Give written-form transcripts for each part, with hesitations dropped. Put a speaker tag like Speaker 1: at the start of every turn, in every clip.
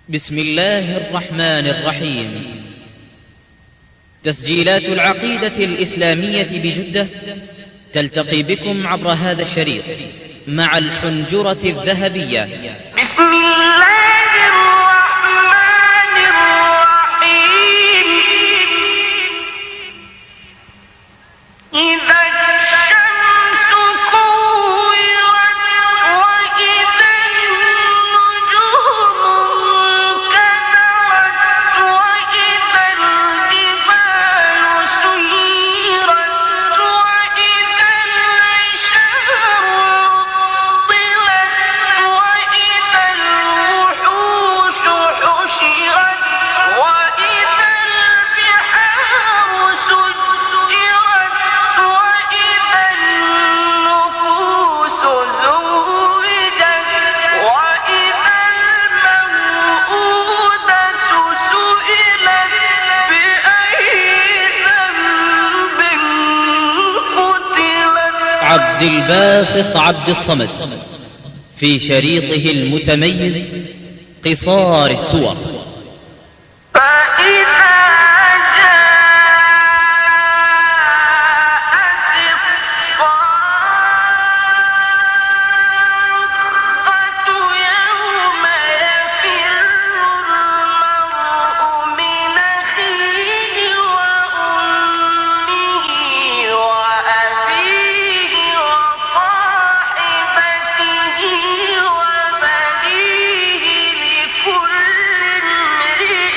Speaker 1: بسم الله الرحمن الرحيم. تسجيلات العقيدة الإسلامية بجدة تلتقي بكم عبر هذا الشريط مع الحنجرة الذهبية.
Speaker 2: بسم الله الرحمن الرحيم. إذا الشمس كورت وإذا النجوم انكدرت وإذا الجبال سيرت وإذا العشار عطلت وإذا الوحوش حشرت وإذا البحار سجرت وإذا النفوس زوجت وإذا الموءودة سئلت بأي ذنب قتلت.
Speaker 1: عبد الباسط عبد الصمد في شريطه المتميز قصار السور.
Speaker 2: فإذا جاءت الصاخة يوم يفر المرء من أخيه وأمه وأبيه وصاحبته وبنيه لكل امرئ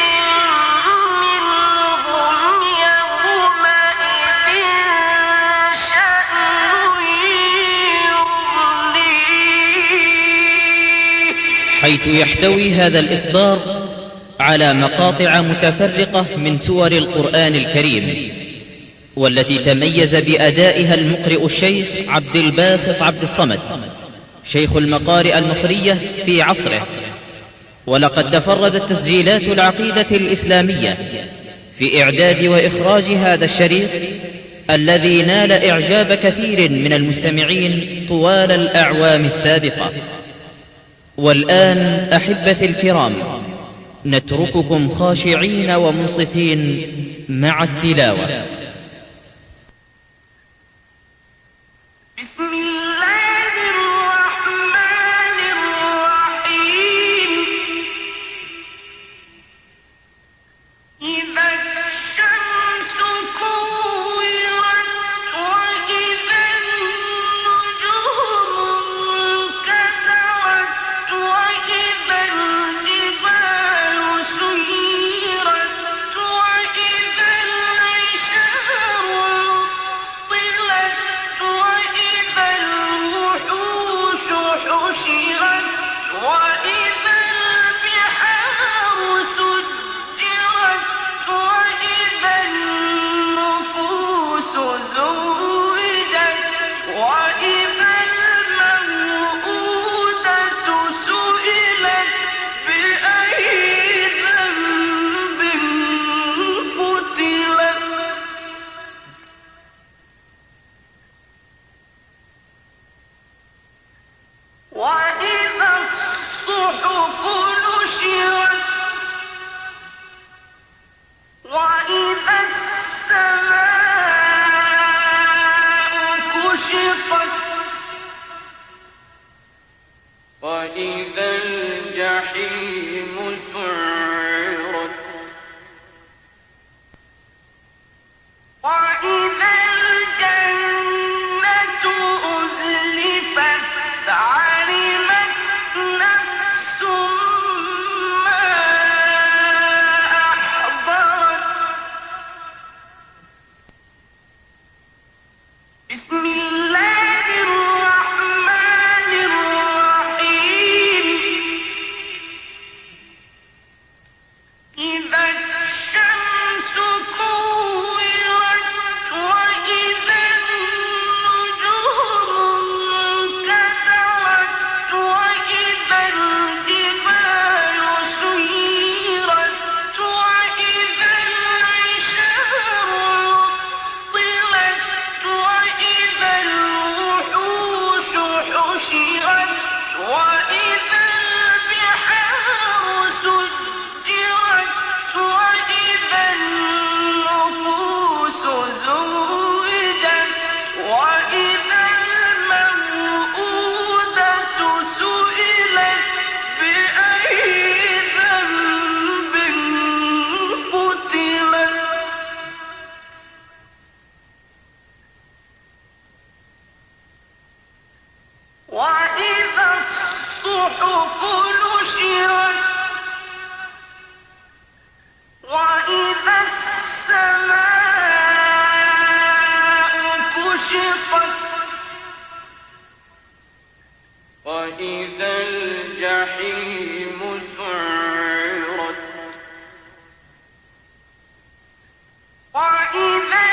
Speaker 2: منهم يومئذ شأن يغنيه.
Speaker 1: حيث يحتوي هذا الإصدار على مقاطع متفرقة من سور القرآن الكريم، والتي تميز بأدائها المقرئ الشيخ عبد الباسط عبد الصمد شيخ المقارئ المصرية في عصره. ولقد تفردت تسجيلات العقيدة الإسلامية في إعداد وإخراج هذا الشريط الذي نال إعجاب كثير من المستمعين طوال الأعوام السابقة. والآن أحبتي الكرام، نترككم خاشعين ومنصتين مع التلاوة.
Speaker 2: بسم الله الرحمن الرحيم. إذا الشمس كورت وإذا النجوم انكدرت وإذا الجبال سيرت وإذا العشار عطلت وإذا الوحوش حشرت وإذا البحار سجرت وإذا النفوس زوجت وإذا الموءودة سئلت بأي ذنب قتلت. وإذا الصحف نشرت وإذا السماء كشطت وإذا الجحيم سعرت وإذا الجنة أزلفت علمت نفس ما أحضرت. بسم الله الرحمن الرحيم. الصحف نشرت وإذا السماء كشطت وإذا الجحيم سعرت وإذا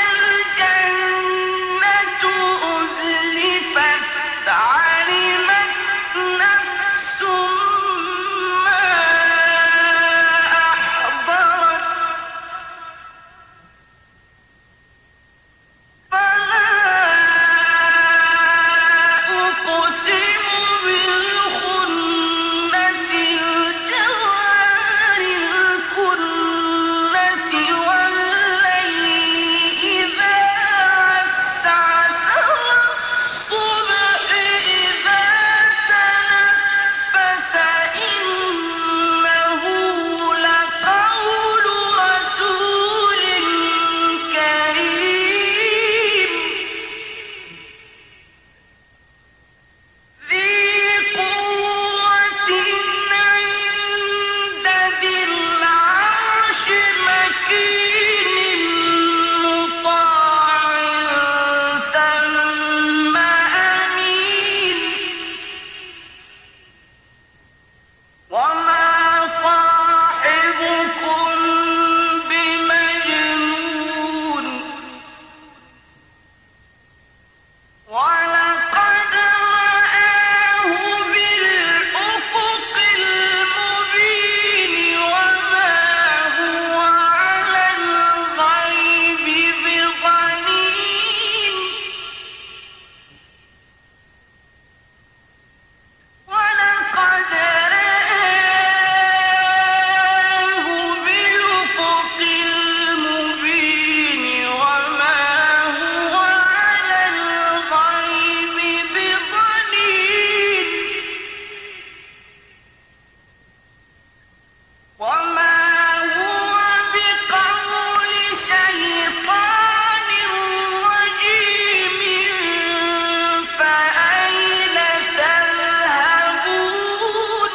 Speaker 2: الجنة أزلفت علمت نفس ما أحضرت فلا أقسم بالخنس الجوار الكنس والليل إذا عسعس والصبح إذا تنفس إنه لقول رسول كريم ذي قوة عند ذي العرش مكين مطاع ثم أمين وما صاحبكم بمجنون ولقد رآه بالأفق المبين وما هو على الغيب بضنين ولقد رآه بالأفق المبين وما هو على الغيب بضنين وما هو بقول شيطان رجيم فأين تذهبون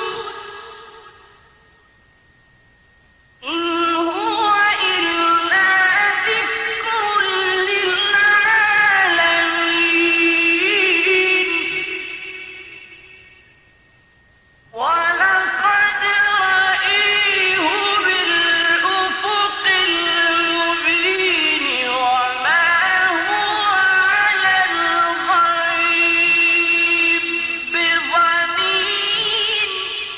Speaker 2: إن هو إلا ذكر للعالمين ولقد رأيه بالأفق المبين وما هو على الغيب بضنين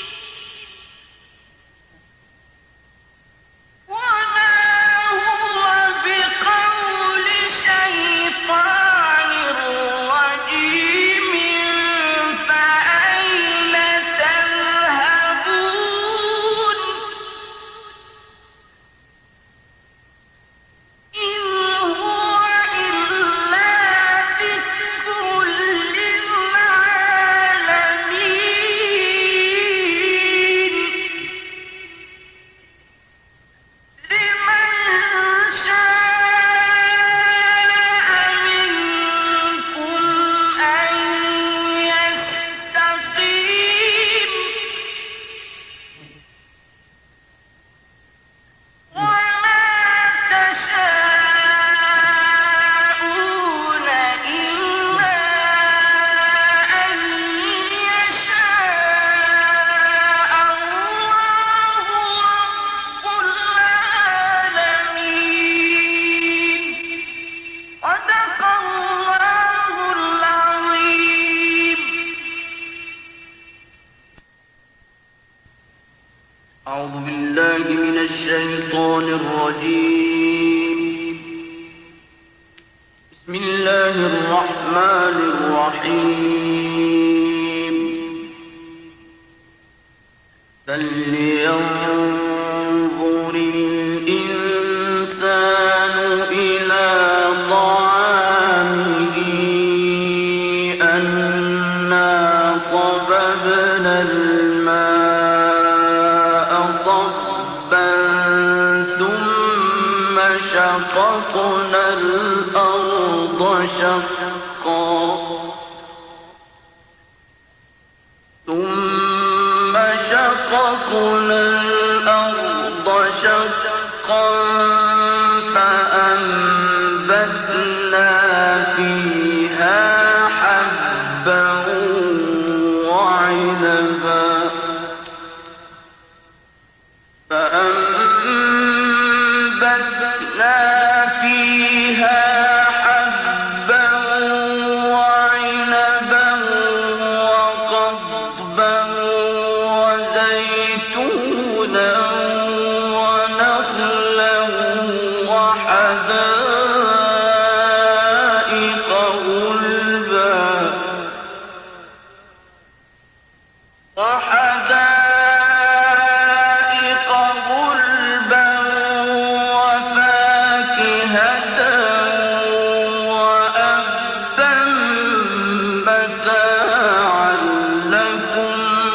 Speaker 2: وما هو بقول شيطان رجيم فأين تذهبون إن هو إلا ذكر للعالمين لمن شاء منكم أن يستقيم وما تشاءون إلا أن يشاء الله رب العالمين صدق الله العظيم أعوذ بالله من الشيطان الرجيم بسم الله الرحمن الرحيم فلينظر الإنسان إلى طعامه أنا صببنا الماء صبا ثم شققنا الأرض شقا ثم شققنا الأرض شقا فأنبتنا فيها حبا وعنبا وقضبا وزيتونا ونخلا وحدائق غلبا وفاكهة وأبا متاعا لكم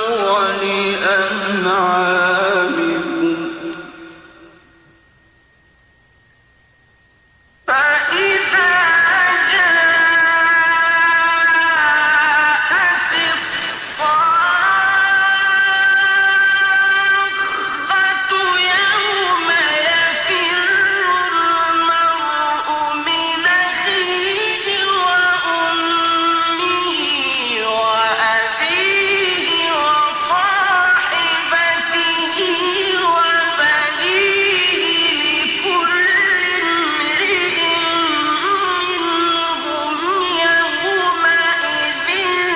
Speaker 2: ولأنعامكم فإذا جاءت الصاخة يوم يفر المرء من أخيه وأمه وأبيه وصاحبته وبنيه لكل امرئ منهم يومئذ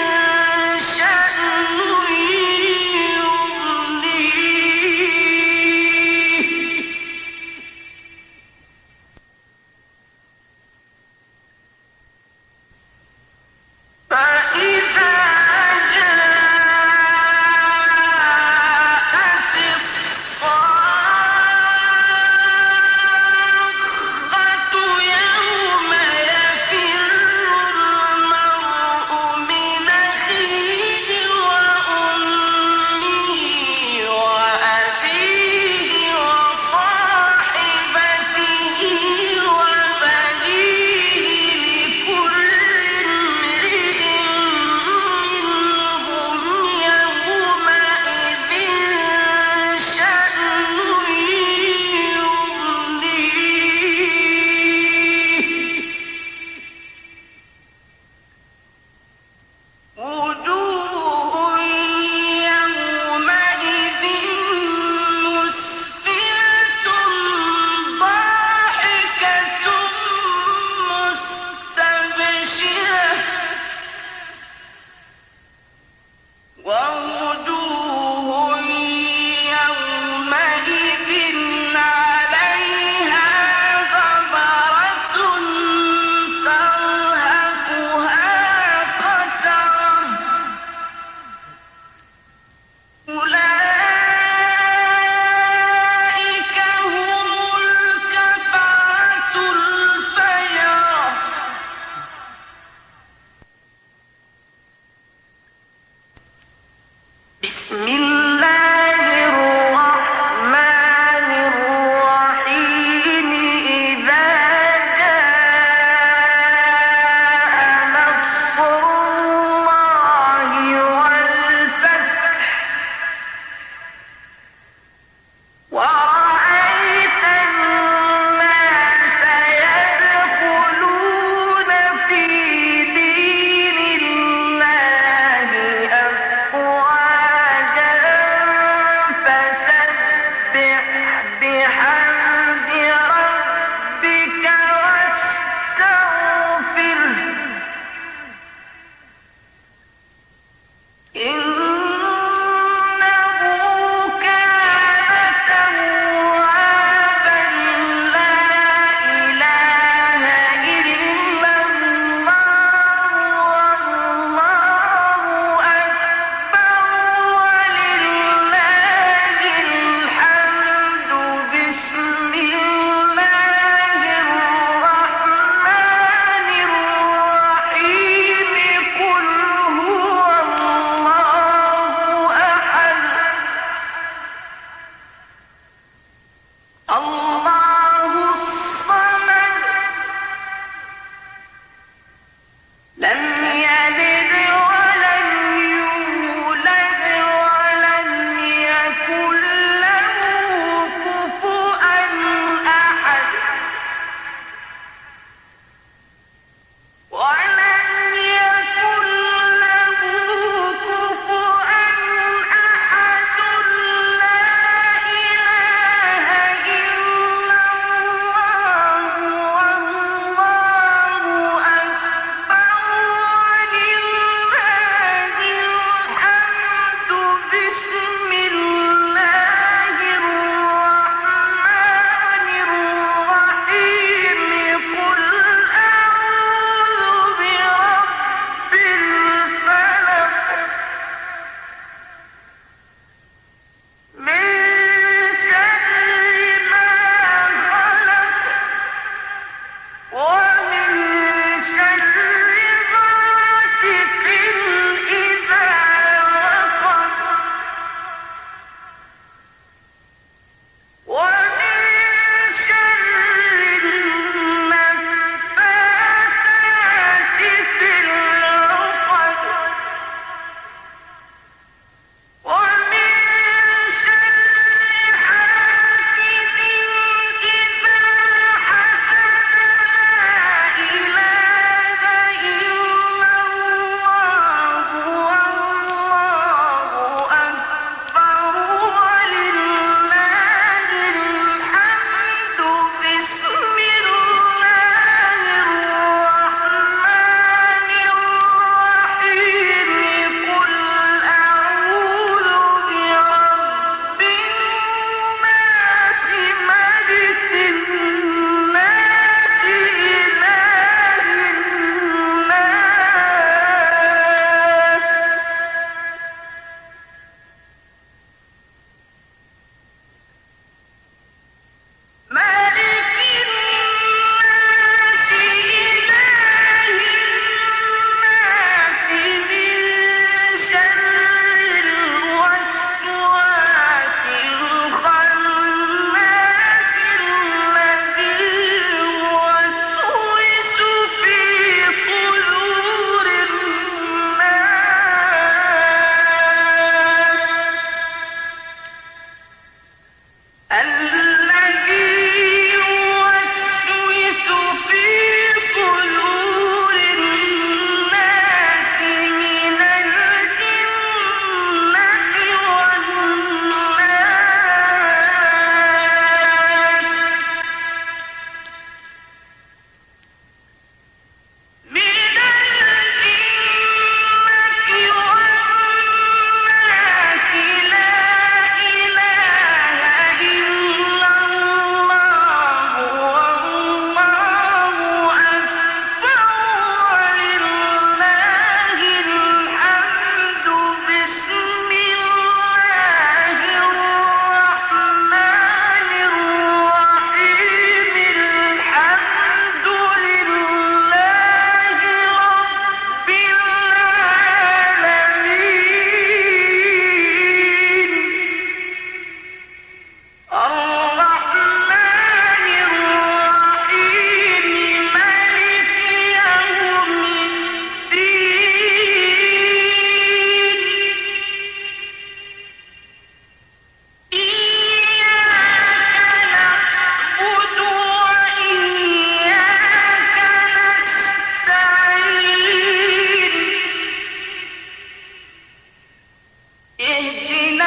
Speaker 2: شأن يغنيه فإذا جاءت الصاخة يوم يفر المرء من أخيه وأمه وأبيه وصاحبته وبنيه لكل امرئ منهم يومئذ شأن يغنيه وجوه يومئذ مسفرة ضاحكة مستبشرة ووجوه يومئذ عليها غبرة ترهقها قترة أولئك هم الكفرة الفجرة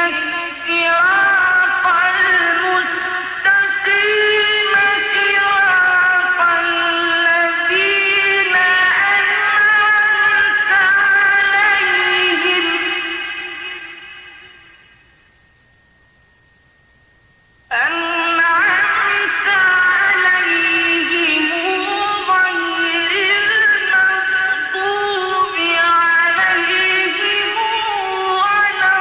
Speaker 2: الصراط المستقيم صراط الذين أنعمت عليهم غير المغضوب عليهم ولا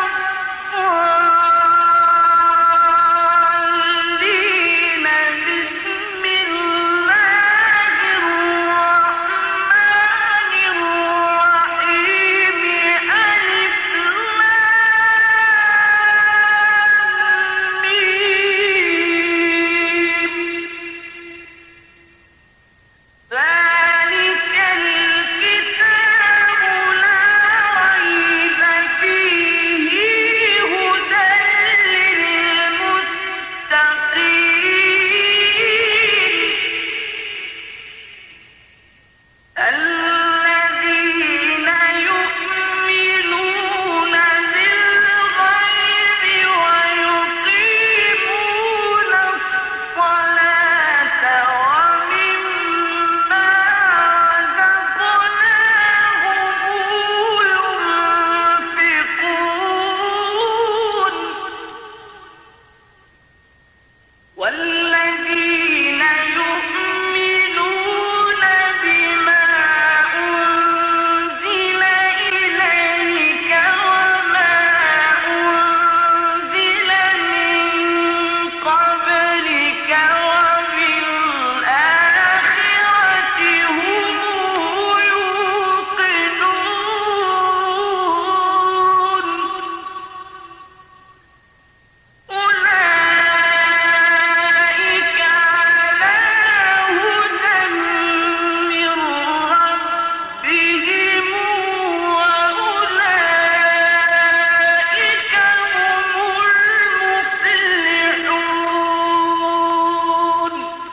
Speaker 2: الضالين. بسم الله الرحمن الرحيم. ألف لام ميم. ذلك الكتاب لا ريب فيه هدى للمتقين الذين يؤمنون بالغيب ويقيمون الصلاة ومما رزقناهم ينفقون والذين يؤمنون بما أنزل إليك وما أنزل من قبلك وبالآخرة هم يوقنون أولئك على هدى من ربهم وأولئك هم المفلحون.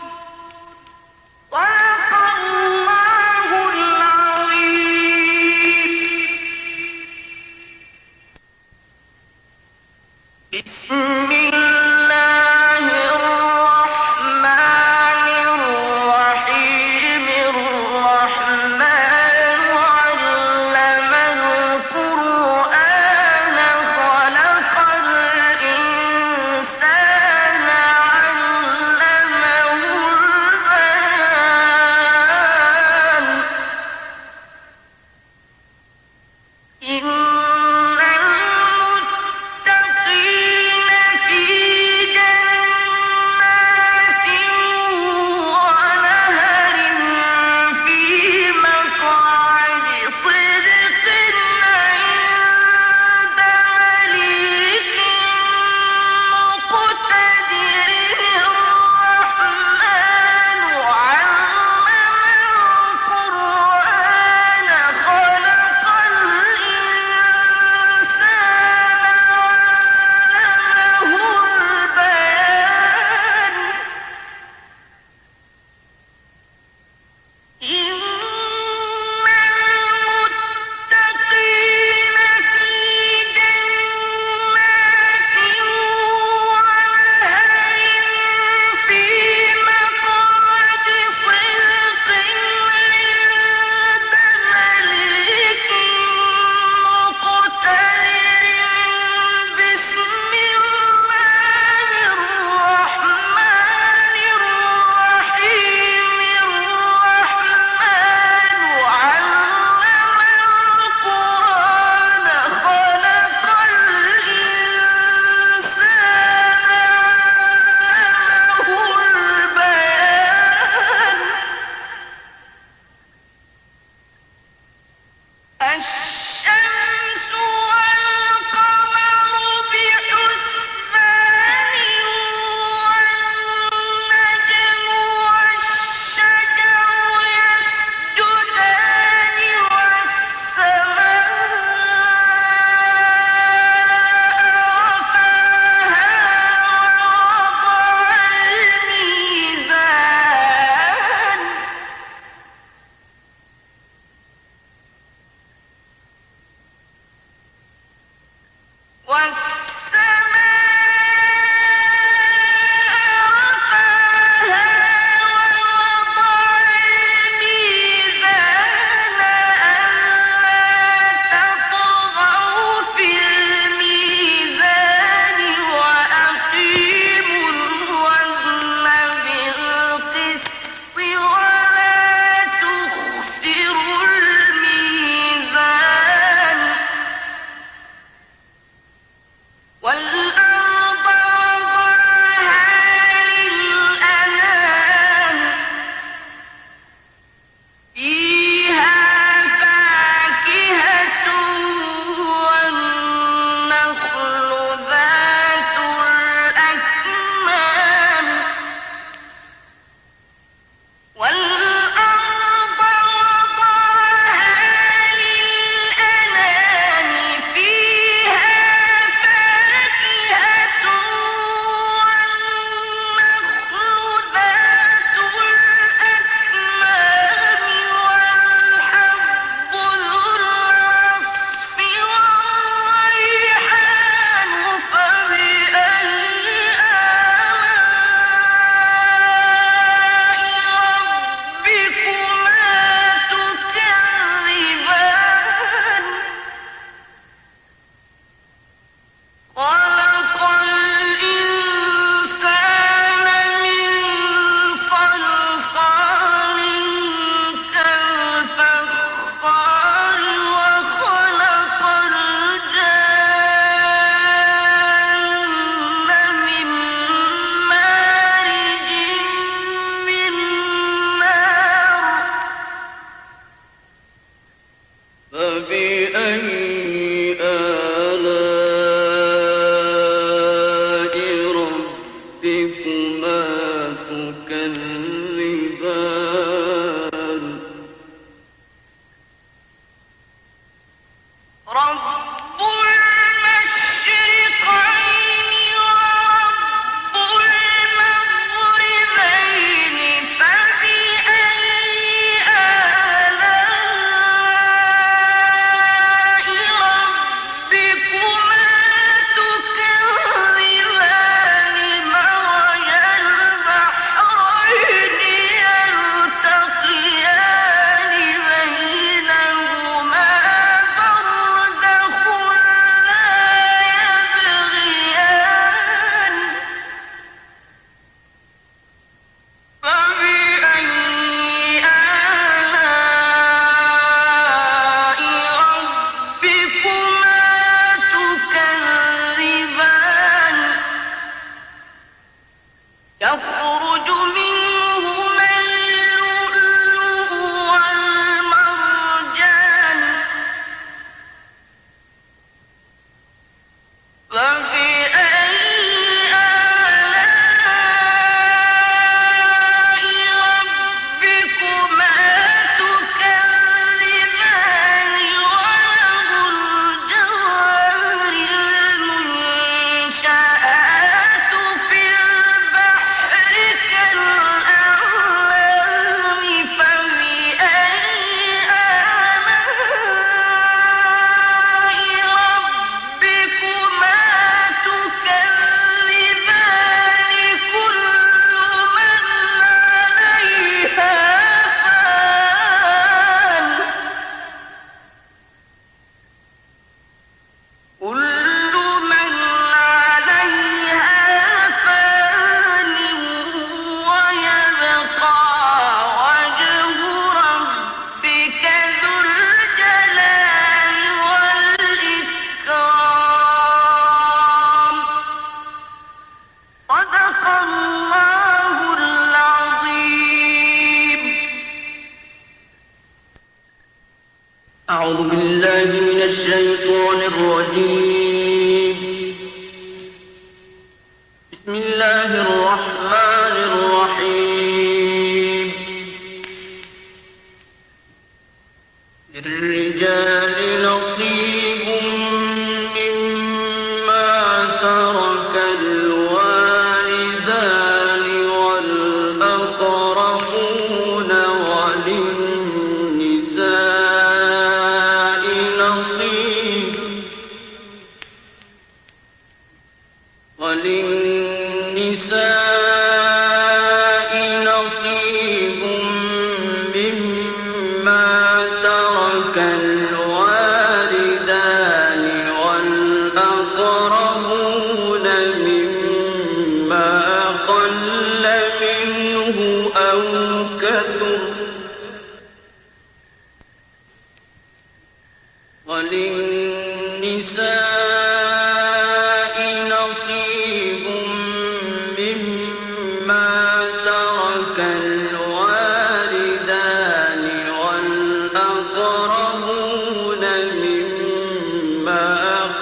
Speaker 2: صدق الله العظيم. بسم الله الرحمن الرحيم. الرحمن علم القرآن خلق الإنسان علمه البيان. إن المتقين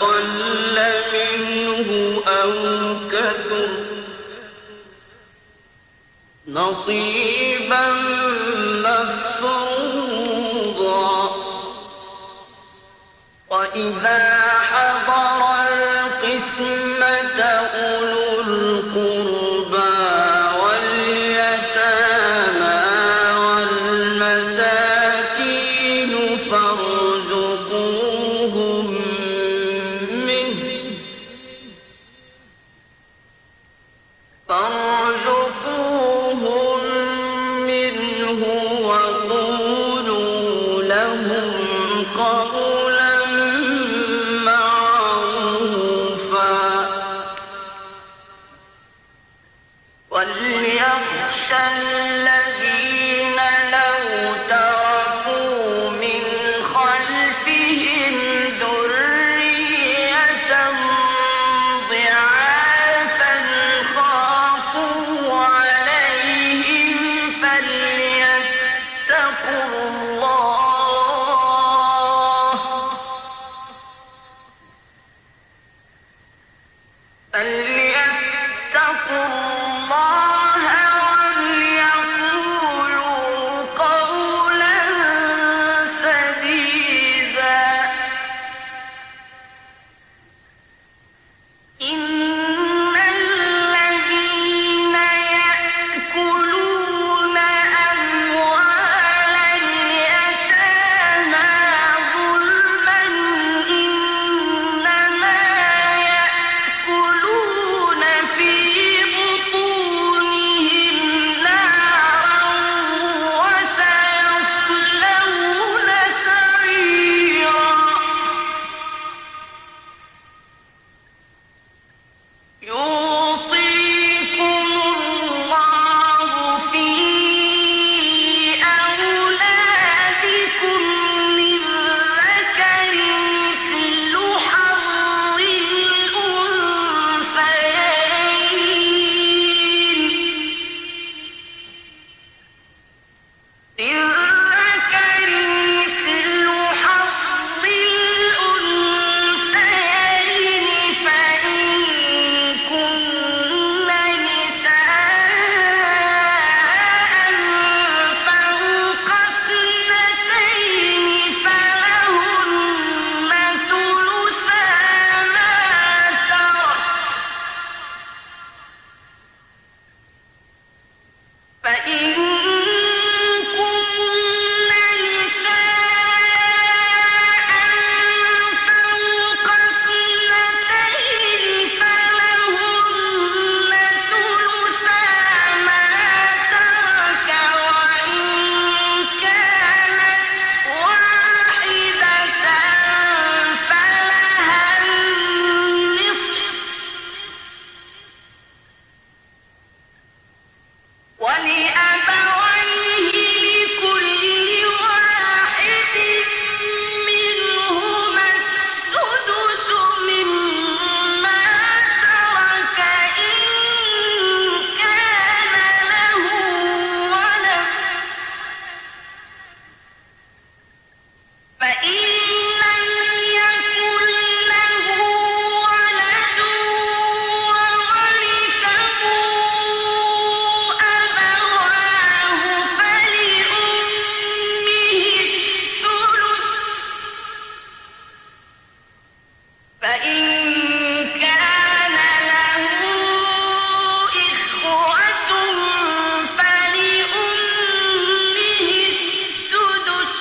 Speaker 2: قل منه أو كثر نصيبا مفروضا وإذا حضر القسمة أولو القربى واليتامى والمساكين فارزقوهم منه وقولوا لهم قولا معروفا وليخشى الذين لو تركوا من خلفهم ذرية ضعافا خافوا عليهم فليتقوا الله وليقولوا قولا سديدا إن الذين يأكلون أموال اليتامى ظلما إنما يأكلون في بطونهم نارا وسيصلون سعيرا يوصيكم الله في أولادكم للذكر مثل حظ الأنثيين فإن كن نساء فوق اثنتين فلهن ثلثا ما ترك فإن كن نساء فوق اثنتين فلهن ثلثا ما ترك وإن كانت واحدة فلها النصف ولأبويه لكل واحد منهما السدس مما ترك إن كان له ولد فإن لم يكن له ولد وورثه أبواه فلأمه الثلث فإن كان له إخوة فلأمه السدس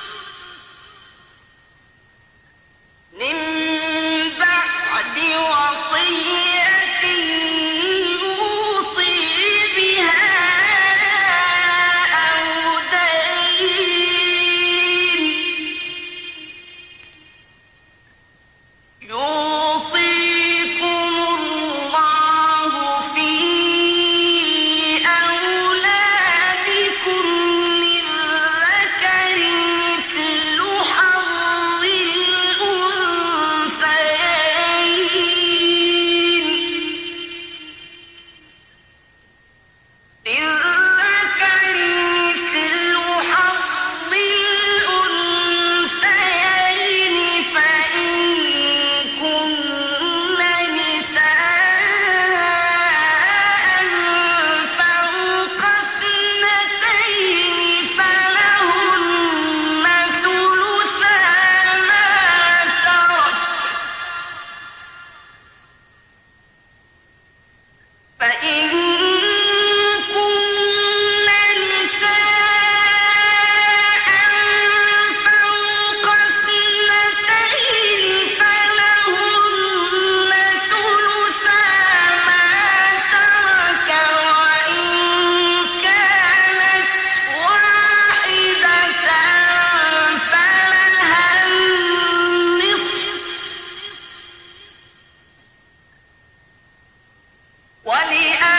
Speaker 2: من بعد وصية يوصي بها أو دين فإن كن نساء فوق اثنتين فلهن ثلثا ما ترك وإن كانت واحدة فلها النصف ولأبويها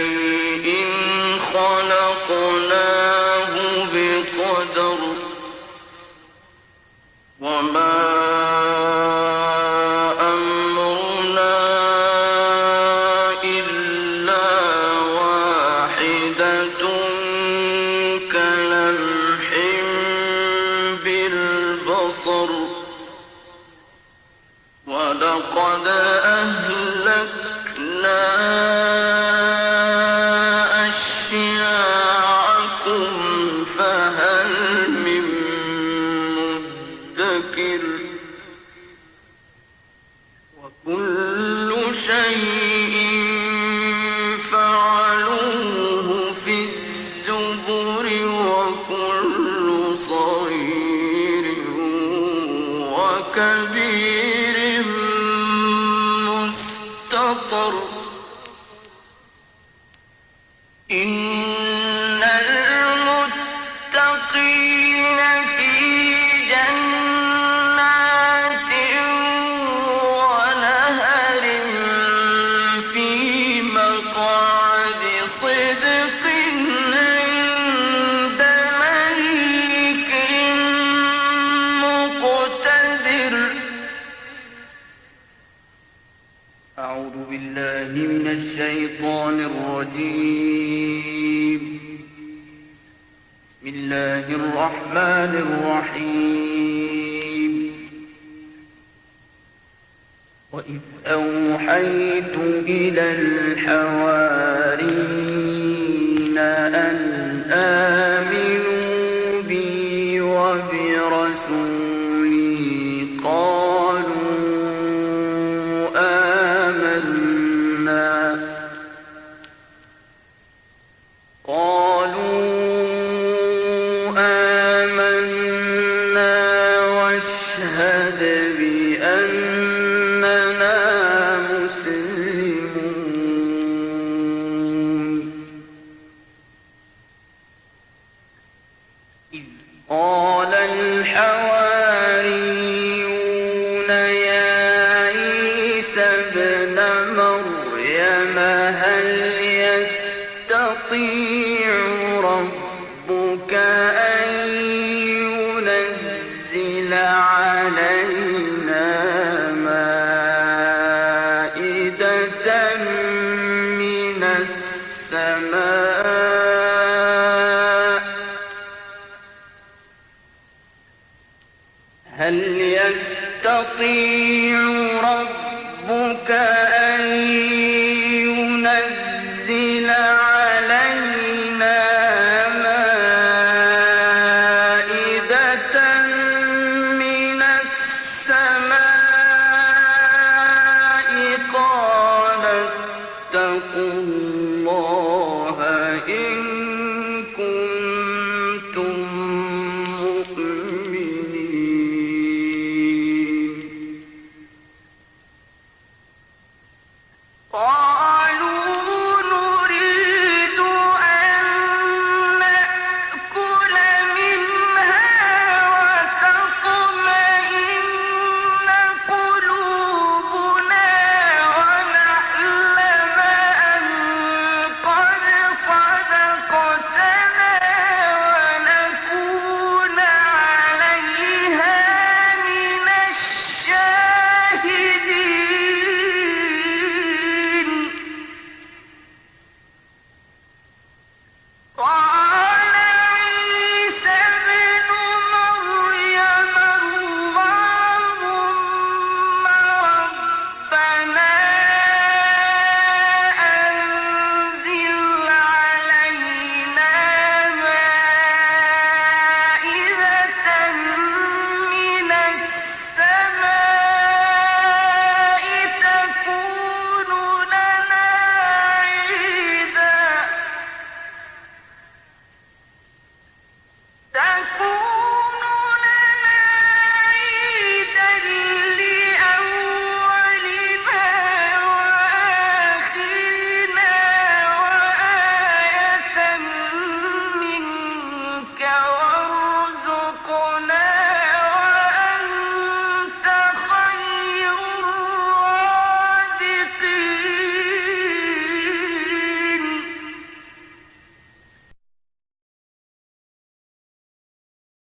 Speaker 3: شيء خلقناه بقدر وما أمرنا إلا واحدة كلمح بالبصر ولقد أهلكنا أشياعكم فهل من مدكر وكل شيء فعلوه في الزبر وكل صغير وكبير مستطر إن المتقين في جنات ونهر في مقعد صدق عند مليك مقتدر. أعوذ بالله من الشيطان الرجيم. بسم الله الرحمن الرحيم. وإذ أوحيت إلى الحواريين أن آمنوا بي وبرسولي قالوا آمنا واشهد بأننا مسلمون. إذ قال الحواريون يا عيسى ابن مريم هل يستطيع ربك أن ينزل علينا مائدة من السماء هل يستطيع